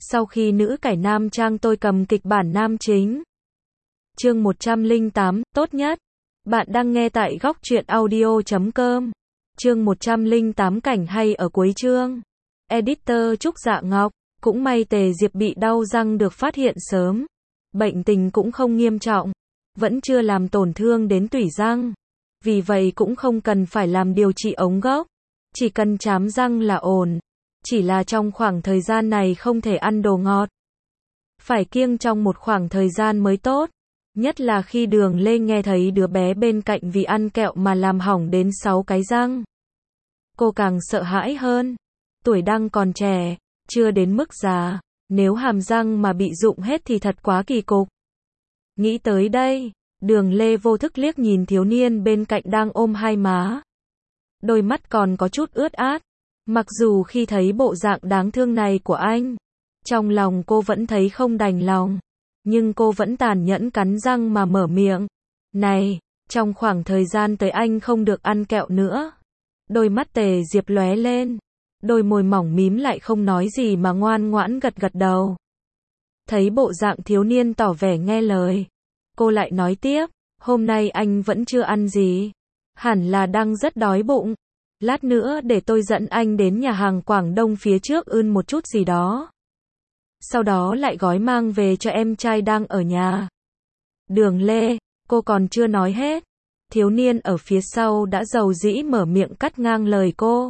Sau khi nữ cải nam trang tôi cầm kịch bản nam chính. Chương 108, tốt nhất. Bạn đang nghe tại góc truyện audio.com. Chương 108 cảnh hay ở cuối chương. Editor Trúc Dạ Ngọc. Cũng may Tề Diệp bị đau răng được phát hiện sớm. Bệnh tình cũng không nghiêm trọng. Vẫn chưa làm tổn thương đến tủy răng. Vì vậy cũng không cần phải làm điều trị ống gốc. Chỉ cần chám răng là ổn. Chỉ là trong khoảng thời gian này không thể ăn đồ ngọt. Phải kiêng trong một khoảng thời gian mới tốt. Nhất là khi Đường Lê nghe thấy đứa bé bên cạnh vì ăn kẹo mà làm hỏng đến 6 cái răng. Cô càng sợ hãi hơn. Tuổi đang còn trẻ, chưa đến mức già. Nếu hàm răng mà bị rụng hết thì thật quá kỳ cục. Nghĩ tới đây, Đường Lê vô thức liếc nhìn thiếu niên bên cạnh đang ôm hai má. Đôi mắt còn có chút ướt át. Mặc dù khi thấy bộ dạng đáng thương này của anh, trong lòng cô vẫn thấy không đành lòng. Nhưng cô vẫn tàn nhẫn cắn răng mà mở miệng. Này, trong khoảng thời gian tới anh không được ăn kẹo nữa. Đôi mắt Tề Diệp lóe lên. Đôi môi mỏng mím lại không nói gì mà ngoan ngoãn gật gật đầu. Thấy bộ dạng thiếu niên tỏ vẻ nghe lời. Cô lại nói tiếp, hôm nay anh vẫn chưa ăn gì. Hẳn là đang rất đói bụng. Lát nữa để tôi dẫn anh đến nhà hàng Quảng Đông phía trước một chút gì đó. Sau đó lại gói mang về cho em trai đang ở nhà. Đường Lê, cô còn chưa nói hết. Thiếu niên ở phía sau đã dầu dĩ mở miệng cắt ngang lời cô.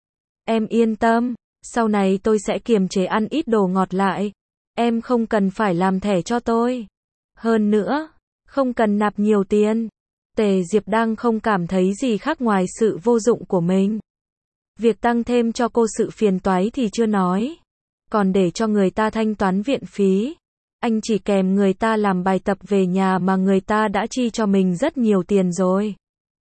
Em yên tâm, sau này tôi sẽ kiềm chế ăn ít đồ ngọt lại. Em không cần phải làm thẻ cho tôi. Hơn nữa, không cần nạp nhiều tiền. Tề Diệp đang không cảm thấy gì khác ngoài sự vô dụng của mình. Việc tăng thêm cho cô sự phiền toái thì chưa nói. Còn để cho người ta thanh toán viện phí. Anh chỉ kèm người ta làm bài tập về nhà mà người ta đã chi cho mình rất nhiều tiền rồi.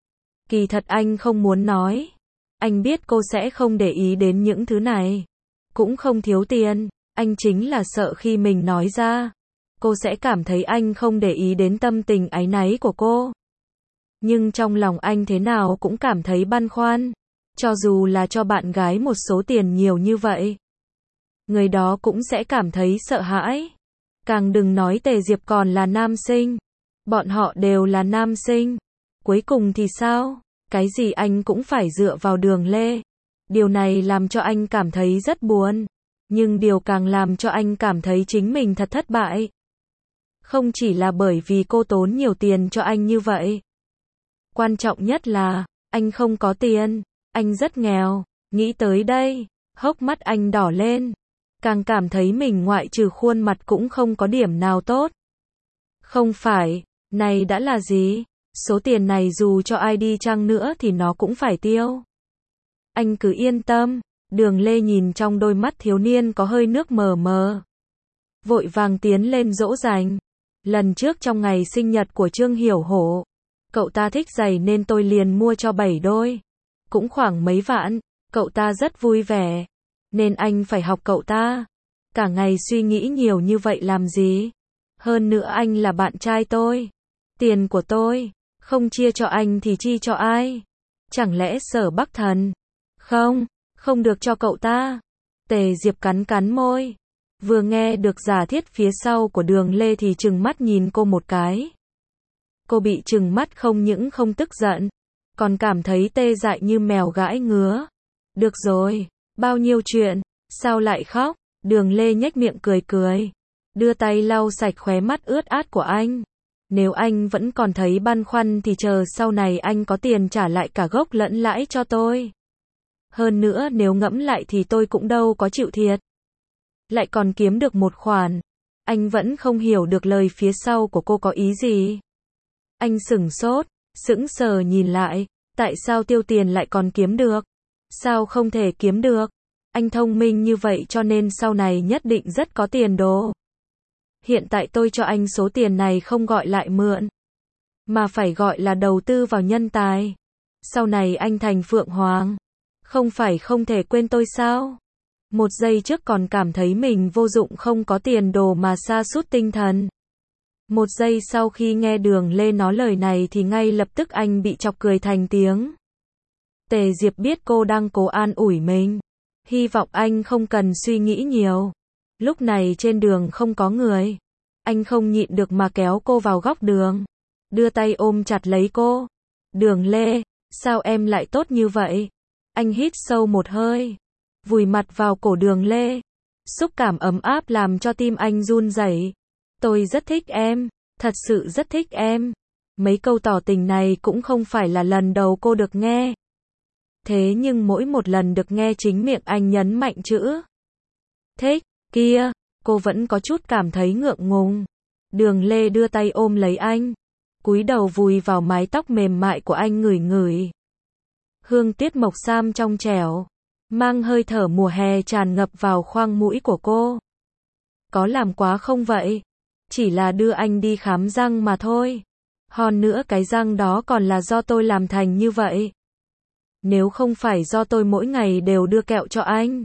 Kỳ thật anh không muốn nói. Anh biết cô sẽ không để ý đến những thứ này. Cũng không thiếu tiền. Anh chính là sợ khi mình nói ra, cô sẽ cảm thấy anh không để ý đến tâm tình áy náy của cô. Nhưng trong lòng anh thế nào cũng cảm thấy băn khoăn. Cho dù là cho bạn gái một số tiền nhiều như vậy, người đó cũng sẽ cảm thấy sợ hãi. Càng đừng nói Tề Diệp còn là nam sinh. Bọn họ đều là nam sinh. Cuối cùng thì sao? Cái gì anh cũng phải dựa vào Đường Lê. Điều này làm cho anh cảm thấy rất buồn. Nhưng điều càng làm cho anh cảm thấy chính mình thật thất bại. Không chỉ là bởi vì cô tốn nhiều tiền cho anh như vậy. Quan trọng nhất là, anh không có tiền. Anh rất nghèo. Nghĩ tới đây, hốc mắt anh đỏ lên. Càng cảm thấy mình ngoại trừ khuôn mặt cũng không có điểm nào tốt. Không phải, này đã là gì? Số tiền này dù cho ai đi chăng nữa thì nó cũng phải tiêu. Anh cứ yên tâm. Đường Lê nhìn trong đôi mắt thiếu niên có hơi nước mờ mờ. Vội vàng tiến lên dỗ dành. Lần trước trong ngày sinh nhật của Trương Hiểu Hổ, cậu ta thích giày nên tôi liền mua cho 7 đôi. Cũng khoảng mấy vạn. Cậu ta rất vui vẻ. Nên anh phải học cậu ta. Cả ngày suy nghĩ nhiều như vậy làm gì? Hơn nữa anh là bạn trai tôi. Tiền của tôi, không chia cho anh thì chi cho ai? Chẳng lẽ Sở Bắc Thần? Không được cho cậu ta. Tề Diệp cắn cắn môi. Vừa nghe được giả thiết phía sau của Đường Lê thì trừng mắt nhìn cô một cái. Cô bị trừng mắt không những không tức giận, còn cảm thấy tê dại như mèo gãi ngứa. Được rồi, bao nhiêu chuyện, sao lại khóc? Đường Lê nhếch miệng cười cười. Đưa tay lau sạch khóe mắt ướt át của anh. Nếu anh vẫn còn thấy băn khoăn thì chờ sau này anh có tiền trả lại cả gốc lẫn lãi cho tôi. Hơn nữa nếu ngẫm lại thì tôi cũng đâu có chịu thiệt. Lại còn kiếm được một khoản. Anh vẫn không hiểu được lời phía sau của cô có ý gì. Anh sửng sốt, sững sờ nhìn lại. Tại sao tiêu tiền lại còn kiếm được? Sao không thể kiếm được? Anh thông minh như vậy cho nên sau này nhất định rất có tiền đồ. Hiện tại tôi cho anh số tiền này không gọi lại mượn, mà phải gọi là đầu tư vào nhân tài. Sau này anh thành Phượng Hoàng. Không phải không thể quên tôi sao? Một giây trước còn cảm thấy mình vô dụng không có tiền đồ mà sa sút tinh thần. Một giây sau khi nghe Đường Lê nói lời này thì ngay lập tức anh bị chọc cười thành tiếng. Tề Diệp biết cô đang cố an ủi mình. Hy vọng anh không cần suy nghĩ nhiều. Lúc này trên đường không có người. Anh không nhịn được mà kéo cô vào góc đường. Đưa tay ôm chặt lấy cô. Đường Lê, sao em lại tốt như vậy? Anh hít sâu một hơi. Vùi mặt vào cổ Đường Lê. Xúc cảm ấm áp làm cho tim anh run rẩy. Tôi rất thích em. Thật sự rất thích em. Mấy câu tỏ tình này cũng không phải là lần đầu cô được nghe. Thế nhưng mỗi một lần được nghe chính miệng anh nhấn mạnh chữ thích kia, cô vẫn có chút cảm thấy ngượng ngùng. Đường Lê đưa tay ôm lấy anh, cúi đầu vùi vào mái tóc mềm mại của anh ngửi ngửi. Hương tiết mộc sam trong trẻo, mang hơi thở mùa hè tràn ngập vào khoang mũi của cô. Có làm quá không vậy? Chỉ là đưa anh đi khám răng mà thôi. Hơn nữa cái răng đó còn là do tôi làm thành như vậy. Nếu không phải do tôi mỗi ngày đều đưa kẹo cho anh,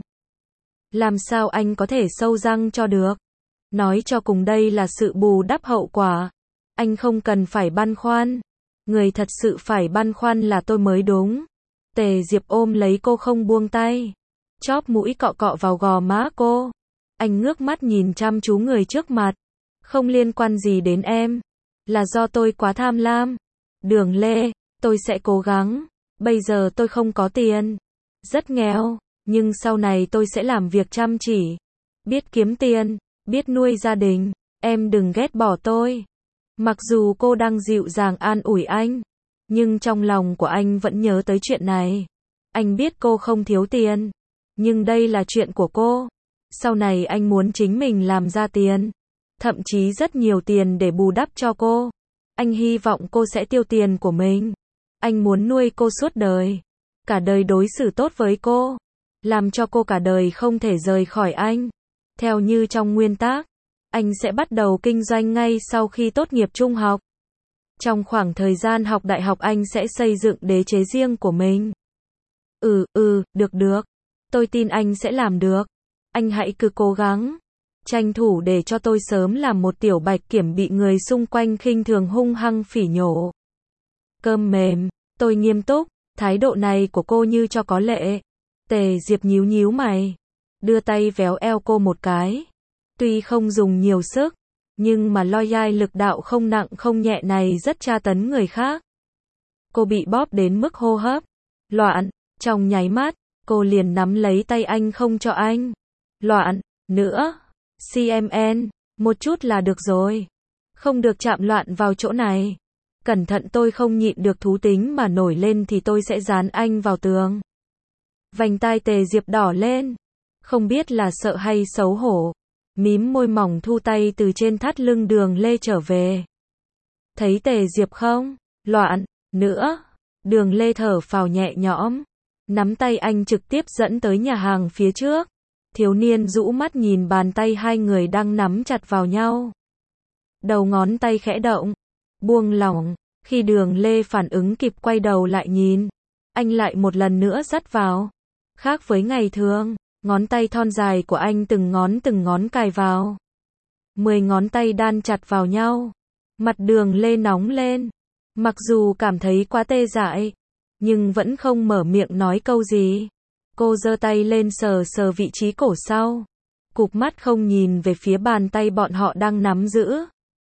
làm sao anh có thể sâu răng cho được? Nói cho cùng đây là sự bù đắp hậu quả. Anh không cần phải băn khoăn. Người thật sự phải băn khoăn là tôi mới đúng. Tề Diệp ôm lấy cô không buông tay. Chóp mũi cọ cọ vào gò má cô. Anh ngước mắt nhìn chăm chú người trước mặt. Không liên quan gì đến em. Là do tôi quá tham lam. Đường Lê, tôi sẽ cố gắng. Bây giờ tôi không có tiền. Rất nghèo. Nhưng sau này tôi sẽ làm việc chăm chỉ. Biết kiếm tiền. Biết nuôi gia đình. Em đừng ghét bỏ tôi. Mặc dù cô đang dịu dàng an ủi anh. Nhưng trong lòng của anh vẫn nhớ tới chuyện này. Anh biết cô không thiếu tiền. Nhưng đây là chuyện của cô. Sau này anh muốn chính mình làm ra tiền. Thậm chí rất nhiều tiền để bù đắp cho cô. Anh hy vọng cô sẽ tiêu tiền của mình. Anh muốn nuôi cô suốt đời. Cả đời đối xử tốt với cô. Làm cho cô cả đời không thể rời khỏi anh. Theo như trong nguyên tắc, anh sẽ bắt đầu kinh doanh ngay sau khi tốt nghiệp trung học. Trong khoảng thời gian học đại học anh sẽ xây dựng đế chế riêng của mình. Được. Tôi tin anh sẽ làm được. Anh hãy cứ cố gắng. Tranh thủ để cho tôi sớm làm một tiểu bạch kiểm bị người xung quanh khinh thường hung hăng phỉ nhổ. Cơm mềm, tôi nghiêm túc, thái độ này của cô như cho có lệ. Tề Diệp nhíu nhíu mày, đưa tay véo eo cô một cái. Tuy không dùng nhiều sức, nhưng mà loi dai lực đạo không nặng không nhẹ này rất tra tấn người khác. Cô bị bóp đến mức hô hấp loạn, trong nháy mắt, cô liền nắm lấy tay anh không cho anh loạn nữa. CMN, một chút là được rồi. Không được chạm loạn vào chỗ này. Cẩn thận tôi không nhịn được thú tính mà nổi lên thì tôi sẽ dán anh vào tường. Vành tai Tề Diệp đỏ lên. Không biết là sợ hay xấu hổ. Mím môi mỏng thu tay từ trên thắt lưng Đường Lê trở về. Thấy Tề Diệp không? Loạn nữa. Đường Lê thở phào nhẹ nhõm. Nắm tay anh trực tiếp dẫn tới nhà hàng phía trước. Thiếu niên rũ mắt nhìn bàn tay hai người đang nắm chặt vào nhau. Đầu ngón tay khẽ động, buông lỏng. Khi Đường Lê phản ứng kịp quay đầu lại nhìn, anh lại một lần nữa dắt vào. Khác với ngày thường, ngón tay thon dài của anh từng ngón cài vào. 10 ngón tay đan chặt vào nhau. Mặt Đường Lê nóng lên. Mặc dù cảm thấy quá tê dại, nhưng vẫn không mở miệng nói câu gì. Cô giơ tay lên sờ sờ vị trí cổ sau. Cụp mắt không nhìn về phía bàn tay bọn họ đang nắm giữ.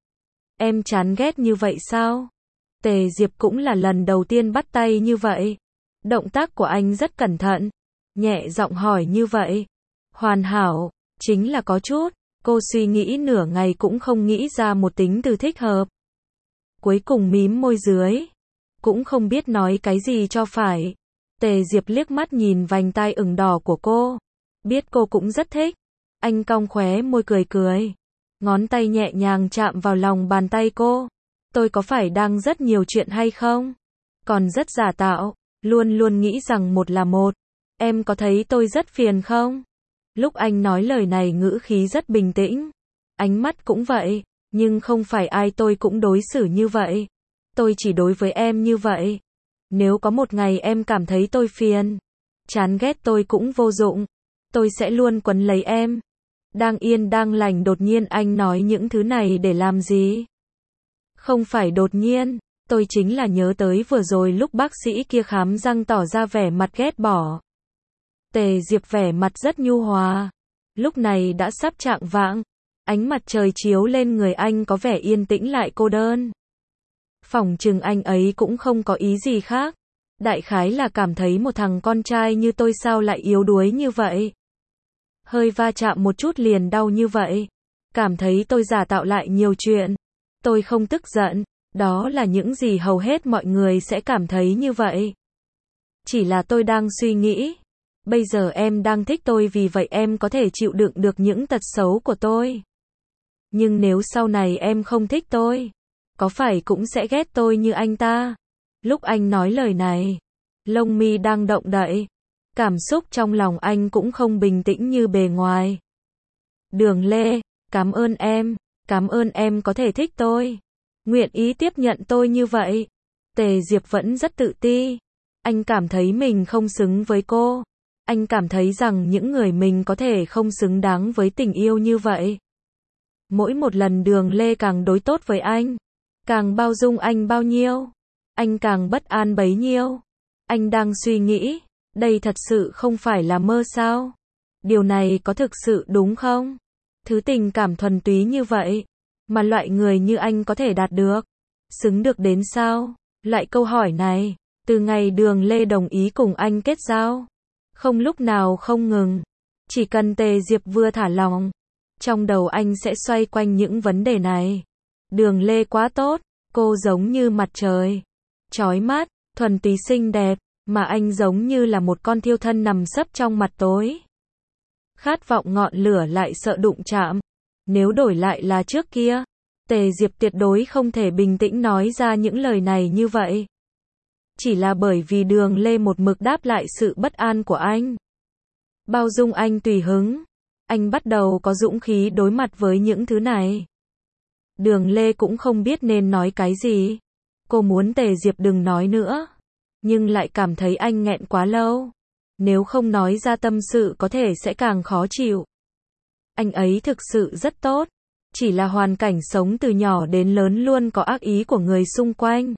Em chán ghét như vậy sao? Tề Diệp cũng là lần đầu tiên bắt tay như vậy. Động tác của anh rất cẩn thận. Nhẹ giọng hỏi như vậy. Hoàn hảo, chính là có chút. Cô suy nghĩ nửa ngày cũng không nghĩ ra một tính từ thích hợp. Cuối cùng mím môi dưới. Cũng không biết nói cái gì cho phải. Tề Diệp liếc mắt nhìn vành tai ửng đỏ của cô. Biết cô cũng rất thích. Anh cong khóe môi cười cười. Ngón tay nhẹ nhàng chạm vào lòng bàn tay cô. Tôi có phải đang rất nhiều chuyện hay không? Còn rất giả tạo. Luôn luôn nghĩ rằng một là một. Em có thấy tôi rất phiền không? Lúc anh nói lời này ngữ khí rất bình tĩnh. Ánh mắt cũng vậy. Nhưng không phải ai tôi cũng đối xử như vậy. Tôi chỉ đối với em như vậy. Nếu có một ngày em cảm thấy tôi phiền, chán ghét tôi cũng vô dụng. Tôi sẽ luôn quấn lấy em. Đang yên đang lành đột nhiên anh nói những thứ này để làm gì? Không phải đột nhiên, tôi chính là nhớ tới vừa rồi lúc bác sĩ kia khám răng tỏ ra vẻ mặt ghét bỏ. Tề Diệp vẻ mặt rất nhu hòa. Lúc này đã sắp chạng vạng, ánh mặt trời chiếu lên người anh có vẻ yên tĩnh lại cô đơn. Phỏng chừng anh ấy cũng không có ý gì khác. Đại khái là cảm thấy một thằng con trai như tôi sao lại yếu đuối như vậy. Hơi va chạm một chút liền đau như vậy. Cảm thấy tôi giả tạo lại nhiều chuyện. Tôi không tức giận. Đó là những gì hầu hết mọi người sẽ cảm thấy như vậy. Chỉ là tôi đang suy nghĩ. Bây giờ em đang thích tôi vì vậy em có thể chịu đựng được những tật xấu của tôi. Nhưng nếu sau này em không thích tôi, có phải cũng sẽ ghét tôi như anh ta? Lúc anh nói lời này, lông mi đang động đậy. Cảm xúc trong lòng anh cũng không bình tĩnh như bề ngoài. Đường Lê, cảm ơn em có thể thích tôi. Nguyện ý tiếp nhận tôi như vậy. Tề Diệp vẫn rất tự ti. Anh cảm thấy mình không xứng với cô. Anh cảm thấy rằng những người mình có thể không xứng đáng với tình yêu như vậy. Mỗi một lần Đường Lê càng đối tốt với anh, càng bao dung anh bao nhiêu, anh càng bất an bấy nhiêu. Anh đang suy nghĩ, đây thật sự không phải là mơ sao? Điều này có thực sự đúng không? Thứ tình cảm thuần túy như vậy, mà loại người như anh có thể đạt được, xứng được đến sao? Loại câu hỏi này, từ ngày Đường Lê đồng ý cùng anh kết giao, không lúc nào không ngừng. Chỉ cần Tề Diệp vừa thả lỏng, trong đầu anh sẽ xoay quanh những vấn đề này. Đường Lê quá tốt, cô giống như mặt trời, chói mắt, thuần túy xinh đẹp, mà anh giống như là một con thiêu thân nằm sấp trong mặt tối. Khát vọng ngọn lửa lại sợ đụng chạm. Nếu đổi lại là trước kia, Tề Diệp tuyệt đối không thể bình tĩnh nói ra những lời này như vậy. Chỉ là bởi vì Đường Lê một mực đáp lại sự bất an của anh. Bao dung anh tùy hứng. Anh bắt đầu có dũng khí đối mặt với những thứ này. Đường Lê cũng không biết nên nói cái gì. Cô muốn Tề Diệp đừng nói nữa. Nhưng lại cảm thấy anh nghẹn quá lâu. Nếu không nói ra tâm sự có thể sẽ càng khó chịu. Anh ấy thực sự rất tốt. Chỉ là hoàn cảnh sống từ nhỏ đến lớn luôn có ác ý của người xung quanh.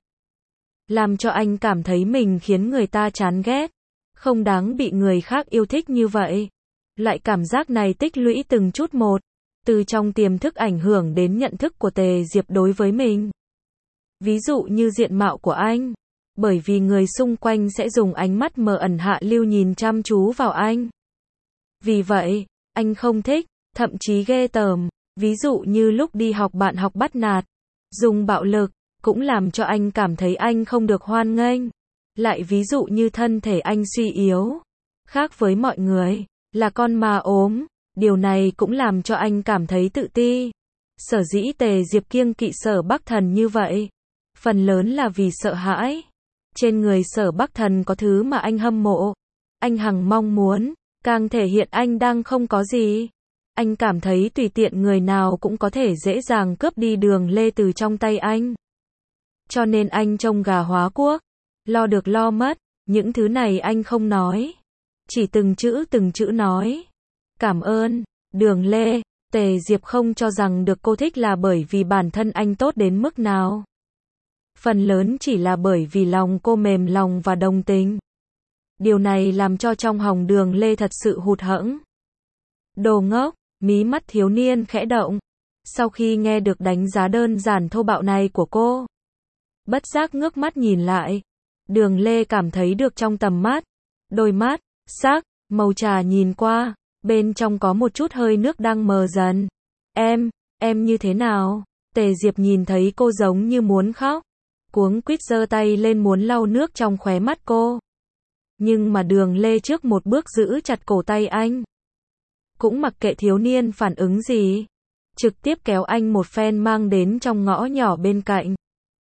Làm cho anh cảm thấy mình khiến người ta chán ghét. Không đáng bị người khác yêu thích như vậy. Loại cảm giác này tích lũy từng chút một. Từ trong tiềm thức ảnh hưởng đến nhận thức của Tề Diệp đối với mình. Ví dụ như diện mạo của anh. Bởi vì người xung quanh sẽ dùng ánh mắt mờ ẩn hạ lưu nhìn chăm chú vào anh. Vì vậy, anh không thích, thậm chí ghê tởm. Ví dụ như lúc đi học bạn học bắt nạt, dùng bạo lực, cũng làm cho anh cảm thấy anh không được hoan nghênh. Lại ví dụ như thân thể anh suy yếu, khác với mọi người, là con mà ốm, điều này cũng làm cho anh cảm thấy tự ti. Sở dĩ Tề Diệp kiêng kỵ Sở Bắc Thần như vậy, phần lớn là vì sợ hãi. Trên người Sở Bắc Thần có thứ mà anh hâm mộ, anh hằng mong muốn, càng thể hiện anh đang không có gì. Anh cảm thấy tùy tiện người nào cũng có thể dễ dàng cướp đi Đường Lê từ trong tay anh. Cho nên anh trông gà hóa cuốc, lo được lo mất, những thứ này anh không nói. Chỉ từng chữ nói. Cảm ơn, Đường Lê. Tề Diệp không cho rằng được cô thích là bởi vì bản thân anh tốt đến mức nào. Phần lớn chỉ là bởi vì lòng cô mềm lòng và đồng tình. Điều này làm cho trong lòng Đường Lê thật sự hụt hẫng. Đồ ngốc, mí mắt thiếu niên khẽ động. Sau khi nghe được đánh giá đơn giản thô bạo này của cô, bất giác ngước mắt nhìn lại. Đường Lê cảm thấy được trong tầm mắt, đôi mắt, sắc, màu trà nhìn qua, bên trong có một chút hơi nước đang mờ dần. Em như thế nào? Tề Diệp nhìn thấy cô giống như muốn khóc, cuống quýt giơ tay lên muốn lau nước trong khóe mắt cô. Nhưng mà Đường Lê trước một bước giữ chặt cổ tay anh. Cũng mặc kệ thiếu niên phản ứng gì, trực tiếp kéo anh một phen mang đến trong ngõ nhỏ bên cạnh.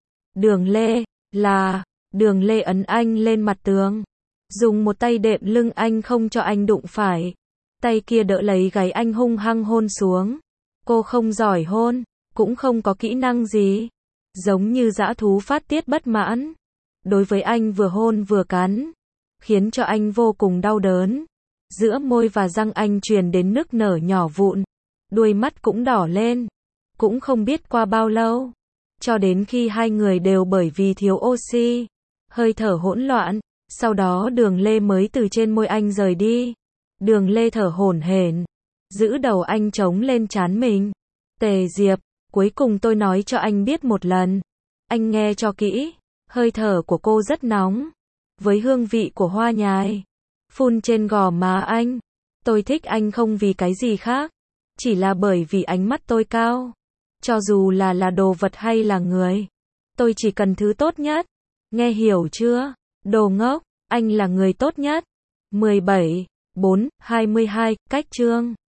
Đường Lê ấn anh lên mặt tường, dùng một tay đệm lưng anh không cho anh đụng phải, tay kia đỡ lấy gáy anh hung hăng hôn xuống. Cô không giỏi hôn, cũng không có kỹ năng gì, giống như dã thú phát tiết bất mãn. Đối với anh vừa hôn vừa cắn, khiến cho anh vô cùng đau đớn. Giữa môi và răng anh truyền đến nức nở nhỏ vụn, đuôi mắt cũng đỏ lên. Cũng không biết qua bao lâu, cho đến khi hai người đều bởi vì thiếu oxy, hơi thở hỗn loạn, sau đó Đường Lê mới từ trên môi anh rời đi. Đường Lê thở hổn hển, giữ đầu anh chống lên trán mình. Tề Diệp, cuối cùng tôi nói cho anh biết một lần. Anh nghe cho kỹ, hơi thở của cô rất nóng, với hương vị của hoa nhài, phun trên gò má anh. Tôi thích anh không vì cái gì khác, chỉ là bởi vì ánh mắt tôi cao. Cho dù là đồ vật hay là người, tôi chỉ cần thứ tốt nhất. Nghe hiểu chưa? Đồ ngốc, anh là người tốt nhất. 17/4/22, cách chương